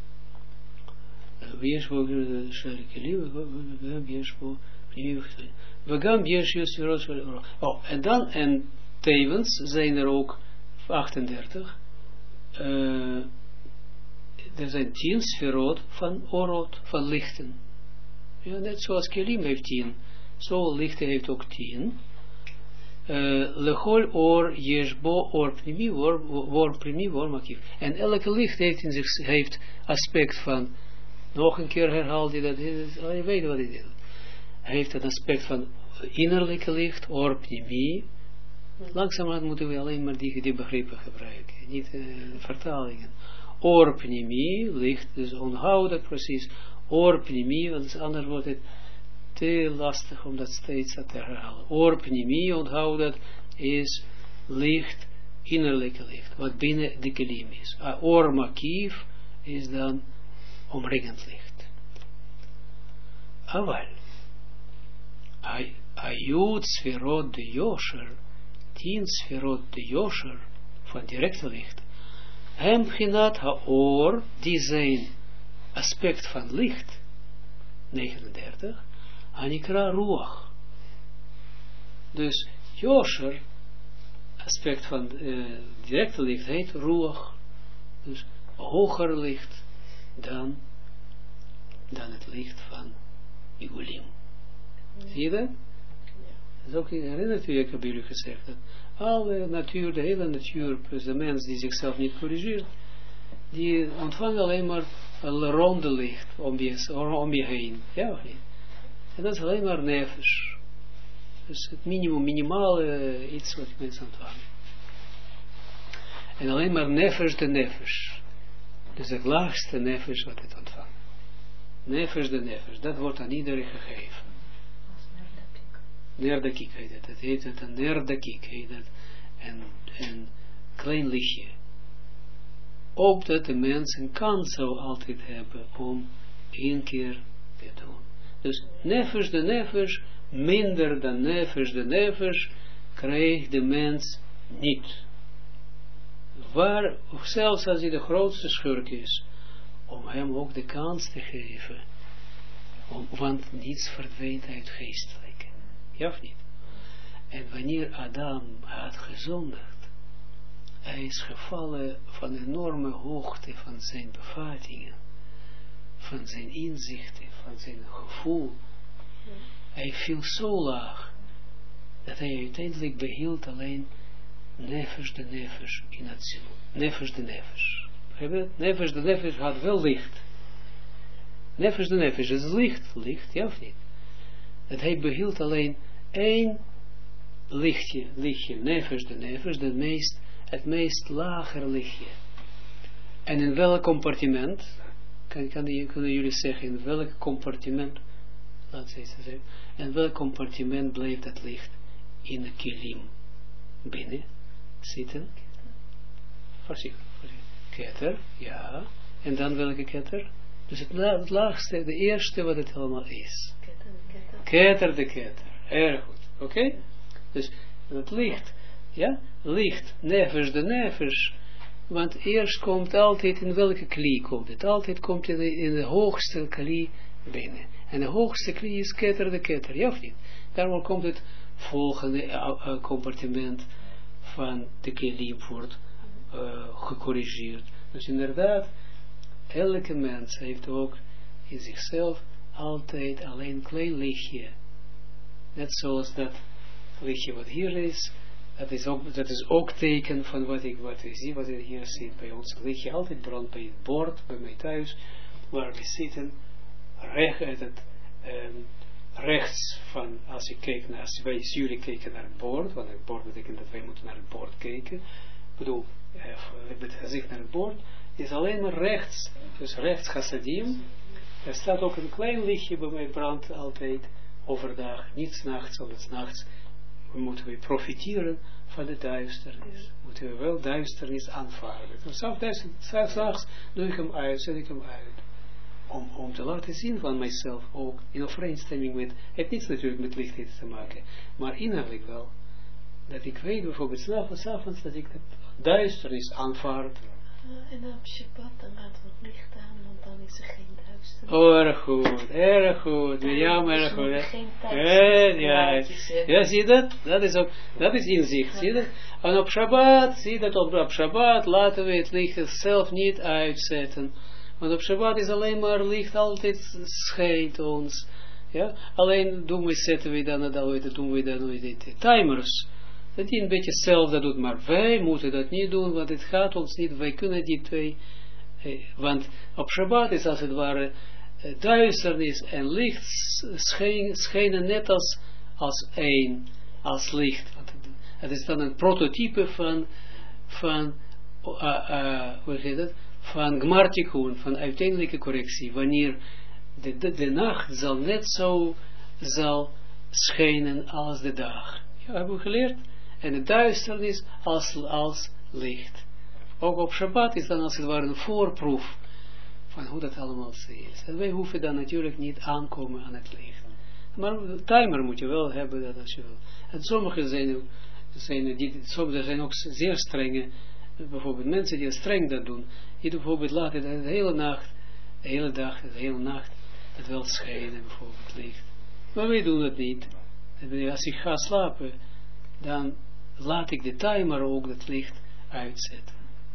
oh, en dan, en tevens zijn er ook achtendertig, uh, er zijn tien sferot van orot, van lichten. Ja, net zoals Kelim heeft tien, zo lichten heeft ook tien. Lechol or yeshbo or primi or primi or makiv. En elke licht heeft in zich heeft aspect van, nog een keer herhaalt hij dat, je weet wat hij doet. Hij heeft het aspect van innerlijke licht, or primi. Langzamerhand moeten we alleen maar die, die begrippen gebruiken, niet uh, vertalingen. Or pnimi, licht, dus onthoud dat precies. Or pnimi, want anders wordt het te lastig om dat steeds te herhalen. Or pnimi, onthoud dat, is licht, innerlijke licht, wat binnen de kelim is. Uh, or makief is dan omringend licht. Aval, ayut sferot de yosher, tien sferot de yosher, van directe licht, hem ginat haor, die zijn aspect van licht, negenendertig, anikra ruach. Dus yosher, aspect van uh, directe licht, heet ruach, dus hoger licht dan, dan het licht van igulim. Zie je dat? Dat is ook, herinnert u, ik heb jullie gezegd, dat alle natuur, de hele natuur, plus de mens die zichzelf niet corrigeert, die ontvangt alleen maar een ronde licht om je, om je heen. Ja of niet? En dat is alleen maar nefesh. Dus het minimum, minimale iets wat mensen ontvangen. En alleen maar nefesh de nefesh. Dus het laagste nefesh wat het ontvangt. Nefesh de nefesh, dat wordt aan iedereen gegeven. Nerdakik heet het. Het heet het een nerdakik heet het. En een klein lichtje. opdat de mens een kans zou altijd hebben om één keer te doen. Dus nefesh de nefesh, minder dan nefesh de nefesh, krijgt de mens niet. Waar, zelfs als hij de grootste schurk is, om hem ook de kans te geven, om, want niets verdwijnt uit geestelijke. Ja of niet? En wanneer Adam had gezondigd, hij is gevallen van enorme hoogte van zijn bevattingen, van zijn inzichten, van zijn gevoel. Hij viel zo laag, dat hij uiteindelijk behield alleen nefesh de nefesh in het ziel. Nefesh de nefesh. Nefesh de nefesh had wel licht. Nefesh de nefesh is licht, licht, ja of niet? Dat hij behield alleen één lichtje, lichtje, nefesh de nefesh, de meest, het meest lager lichtje. En in welk compartiment, kan, kan die, kunnen jullie zeggen, in welk compartiment, laat ze zeggen, in welk compartiment bleef dat licht? In de kilim binnen zitten. Voorzichtig, voorzichtig. Ketter, ja. En dan welke ketter? Dus het, la, het laagste, de eerste wat het allemaal is. Ketter, de ketter. Ketter, de ketter. Erg goed. Oké? Okay? Dus het licht, ja, licht, nefesh de nefesh, want eerst komt altijd, in welke kli komt het? Altijd komt het in de hoogste kli binnen. En de hoogste kli is ketter de ketter, ja of niet? Daarom komt het volgende uh, compartiment van de kelim wordt uh, gecorrigeerd. Dus inderdaad, elke mens heeft ook in zichzelf altijd alleen een klein lichtje. Net zoals dat lichtje wat hier is, dat is ook, dat is ook teken van wat ik wat we zien, wat er hier zit bij ons. Het lichtje altijd brandt bij het bord, bij mij thuis, waar we zitten, recht uit het, um, rechts van, als ik kijk naar, als wij jullie kijken naar het bord, want het bord betekent dat wij moeten naar het bord kijken, ik bedoel, uh, met het gezicht naar het bord, is alleen maar rechts, dus rechts chassadim, er staat ook een klein lichtje bij mij brandt altijd, overdag, niet 's nachts, omdat 's nachts moeten we profiteren van de duisternis. Moeten we wel duisternis aanvaarden. Dus s'nachts doe ik hem uit, zet ik hem uit. Om, om te laten zien van mijzelf ook, in overeenstemming met, het heeft niets natuurlijk met lichtheid te maken, maar innerlijk wel, dat ik weet bijvoorbeeld s'avonds dat ik de duisternis aanvaard. Uh, en op Shabbat dan gaat het licht aan, want dan is er geen duisternis. Oh, erg goed, erg goed, ja, maar erg goed. Geen eh, ja, ja, zie je dat? Dat is ook, dat is inzicht, zie je dat? En op Shabbat, zie je dat op, op Shabbat laten we het licht zelf niet uitzetten. Want op Shabbat is alleen maar licht altijd schijnt ons. Ja? Alleen doen we, zetten we dan, dat doen we dan de timers. Dat die een beetje hetzelfde doet, maar wij moeten dat niet doen, want het gaat ons niet, wij kunnen die twee, eh, want op Shabbat is als het ware eh, duisternis en licht schijn, schijnen net als, als één, als licht. Want het, het is dan een prototype van, van uh, uh, hoe heet het, van gmartikun, van uiteindelijke correctie, wanneer de, de, de nacht zal net zo zal schijnen als de dag. Ja, hebben we geleerd? En de duisternis als, als licht. Ook op Shabbat is dan als het ware een voorproef van hoe dat allemaal is. En wij hoeven dan natuurlijk niet aankomen aan het licht. Maar een timer moet je wel hebben, dat als je wil. En sommige zijn, zijn, die, sommige zijn ook zeer strenge, bijvoorbeeld mensen die streng dat doen, die bijvoorbeeld laten de hele nacht, de hele dag, de hele nacht, het wel schijnen, bijvoorbeeld licht. Maar wij doen dat niet. Als ik ga slapen, dan laat ik de timer ook het licht uitzetten.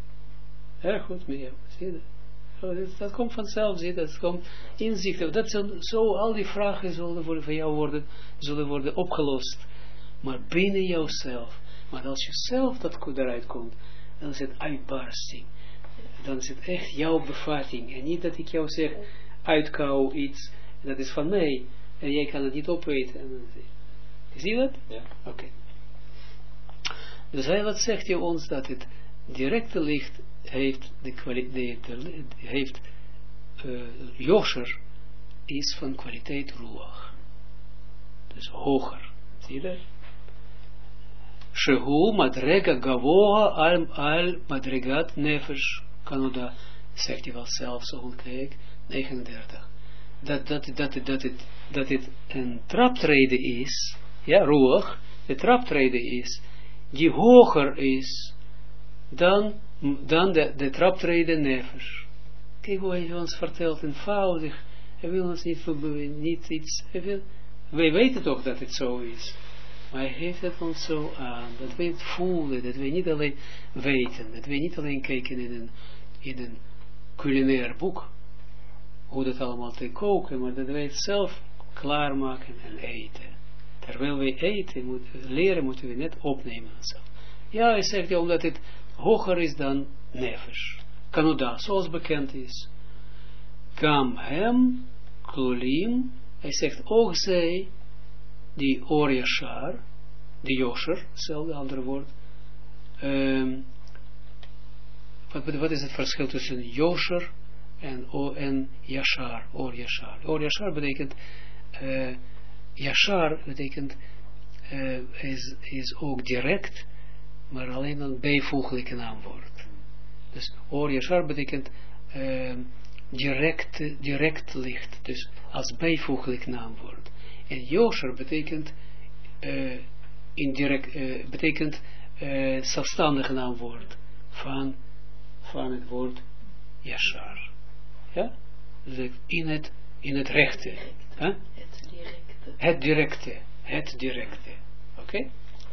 Erg goed, Mirjam. Zie je dat? Dat, dat komt vanzelf, zie je, dat komt inzicht. Dat zo, zo, al die vragen zullen voor, voor jou worden, zullen worden opgelost. Maar binnen jouzelf. Maar als je zelf dat eruit komt, dan is het uitbarsting. Dan is het echt jouw bevatting. En niet dat ik jou zeg, uitkou iets, dat is van mij. En jij kan het niet opeten. Zie je dat? Ja. Oké. Okay. Dus hij, wat zegt hij ons, dat het directe licht heeft, de kwaliteit, heeft, uh, Yosher is van kwaliteit ruach. Dus hoger. Zie je dat? Shehu madrega gavoha al, al madregat nefesh Canada, zegt hij wel zelf, zo kijk, negenendertig. Dat, dat, dat, dat, het, dat het een traptreden is, ja, roeg, de traptreden is, die hoger is dan, dan de, de traptreden nefesh. Kijk hoe hij ons vertelt, eenvoudig. Hij wil ons niet, niet iets, hij wil, wij weten toch dat het zo is. Maar hij geeft het ons zo aan, dat wij het voelen, dat wij niet alleen weten, dat wij niet alleen kijken in een, in een culinair boek, hoe dat allemaal te koken, maar dat wij het zelf klaarmaken en eten. Terwijl wij eten, moet, leren moeten we net opnemen. Ja, hij zegt ja, omdat het hoger is dan nefesh. Canada, zoals bekend is. Gam hem, klulim, hij zegt ook zij, die or yashar, die yosher, hetzelfde andere woord. Um, wat, wat is het verschil tussen yosher en, en yashar, or yashar? Or yashar betekent, uh, yashar betekent, uh, is, is ook direct, maar alleen een bijvoeglijke naamwoord. Dus or yashar betekent uh, direct, direct licht, dus als bijvoeglijk naamwoord. En yosher betekent uh, indirect, uh, betekent uh, zelfstandig naamwoord van, van het woord yashar. Ja? Dus in het, in het rechte. Huh? Het directe. Het directe. Het directe. Oké? Okay?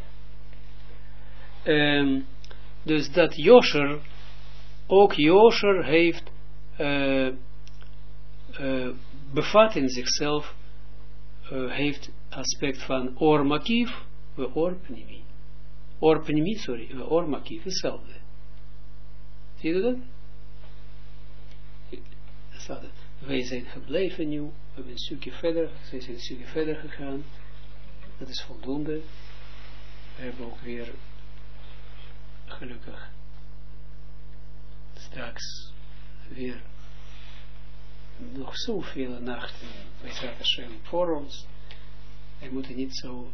Um, dus dat yosher, ook yosher heeft, uh, uh, bevat in zichzelf, uh, heeft aspect van or makief, we or pnimi. Or pnimi, sorry, we or makief, hetzelfde. Zie je dat? Wij zijn gebleven nu, we hebben een stukje verder, zij zijn een stukje verder gegaan, dat is voldoende. We hebben ook weer, gelukkig, straks weer nog zoveel nachten bij Zrat Hashem voor ons. Wij moeten niet zo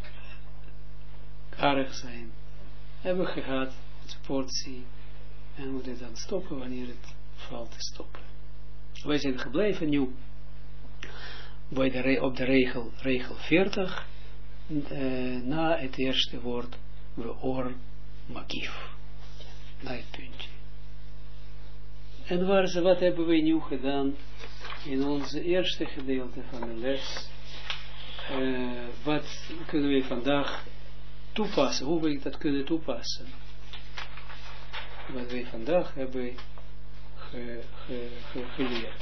aardig zijn. Hebben we gehad, onze portie, en we moeten dan stoppen wanneer het valt te stoppen. Wij zijn gebleven nu bij de re- op de regel, regel veertig, uh, na het eerste woord, we or makief, na het puntje. En waar ze, wat hebben we nu gedaan in onze eerste gedeelte van de les? Uh, wat kunnen we vandaag toepassen? Hoe we dat kunnen toepassen? Wat we vandaag hebben ge, ge, ge, geleerd.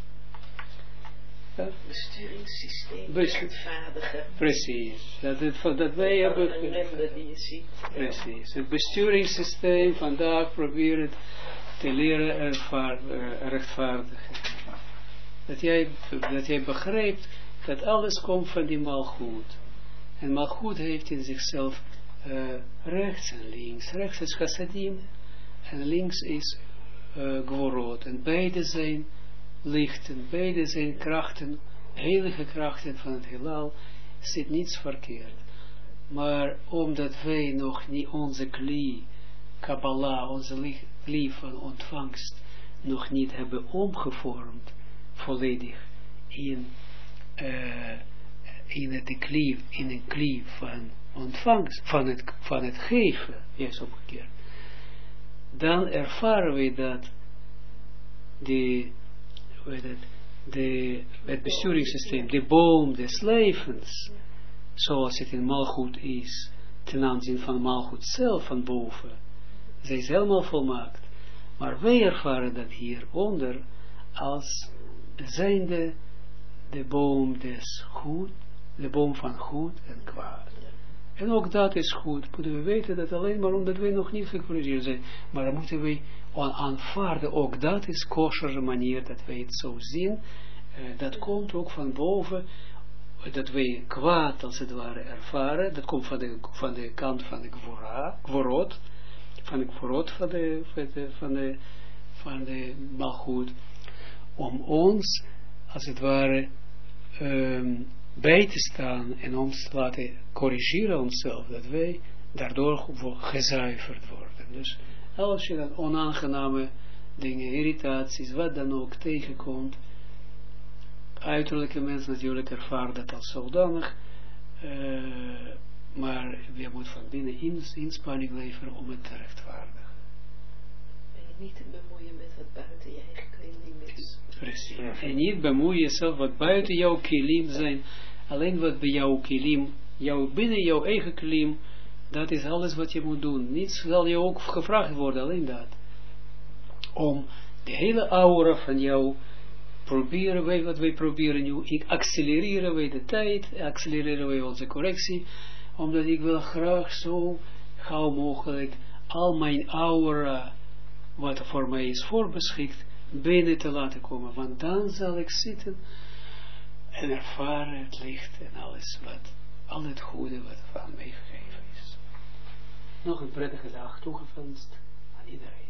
Ja? Besturingssysteem, Bestu rechtvaardigen. Precies. Dat, het, dat wij hebben... ellende die je ziet. Precies. Het besturingssysteem vandaag proberen te leren ervaar, uh, rechtvaardigen. Dat jij, dat jij begrijpt dat alles komt van die malgoed. En malgoed heeft in zichzelf uh, rechts en links. Rechts is chassadim en links is uh, gvorot. En beide zijn lichten, beide zijn krachten, heilige krachten van het heelal, zit niets verkeerd. Maar omdat wij nog niet onze kli, Kabbalah, onze kli van ontvangst, nog niet hebben omgevormd, volledig, in, uh, in, het kli, in een kli van ontvangst, van het, van het geven, juist omgekeerd, dan ervaren we dat de, het, de, het besturingssysteem, de boom des levens, zoals het in Malchut is, ten aanzien van Malchut zelf van boven, zij is helemaal volmaakt. Maar wij ervaren dat hieronder als zijnde de boom des goed, de boom van goed en kwaad. En ook dat is goed. Moeten we weten dat alleen maar omdat wij nog niet gecorrigeerd zijn. Maar dan moeten we aanvaarden. Ook dat is kosher manier dat wij het zo zien. Uh, dat komt ook van boven. Dat wij kwaad als het ware ervaren. Dat komt van de, van de kant van de gvorot. Van de gvorot van de, van de, van de, van de malgoed. Om ons als het ware um, bij te staan en ons te laten corrigeren onszelf, dat wij daardoor gezuiverd worden. Dus als je dat onaangename dingen, irritaties, wat dan ook tegenkomt. Uiterlijke mens natuurlijk ervaart dat als zodanig, uh, maar je moet van binnen ins, inspanning leveren om het te rechtvaardigen. En je niet te bemoeien met wat buiten je eigen kilim is. Precies. Ja. En niet bemoeien jezelf wat buiten jouw kilim zijn, alleen wat bij jouw kilim, jou, binnen jouw eigen kilim, dat is alles wat je moet doen. Niets zal je ook gevraagd worden, alleen dat. Om de hele aura van jou proberen wij, wat wij proberen nu, accelereren wij de tijd, accelereren wij onze correctie, omdat ik wil graag zo gauw mogelijk al mijn aura, wat voor mij is voorbeschikt, binnen te laten komen, want dan zal ik zitten en ervaren het licht en alles wat, al het goede wat van mij gegeven is. Nog een prettige dag toegewenst aan iedereen.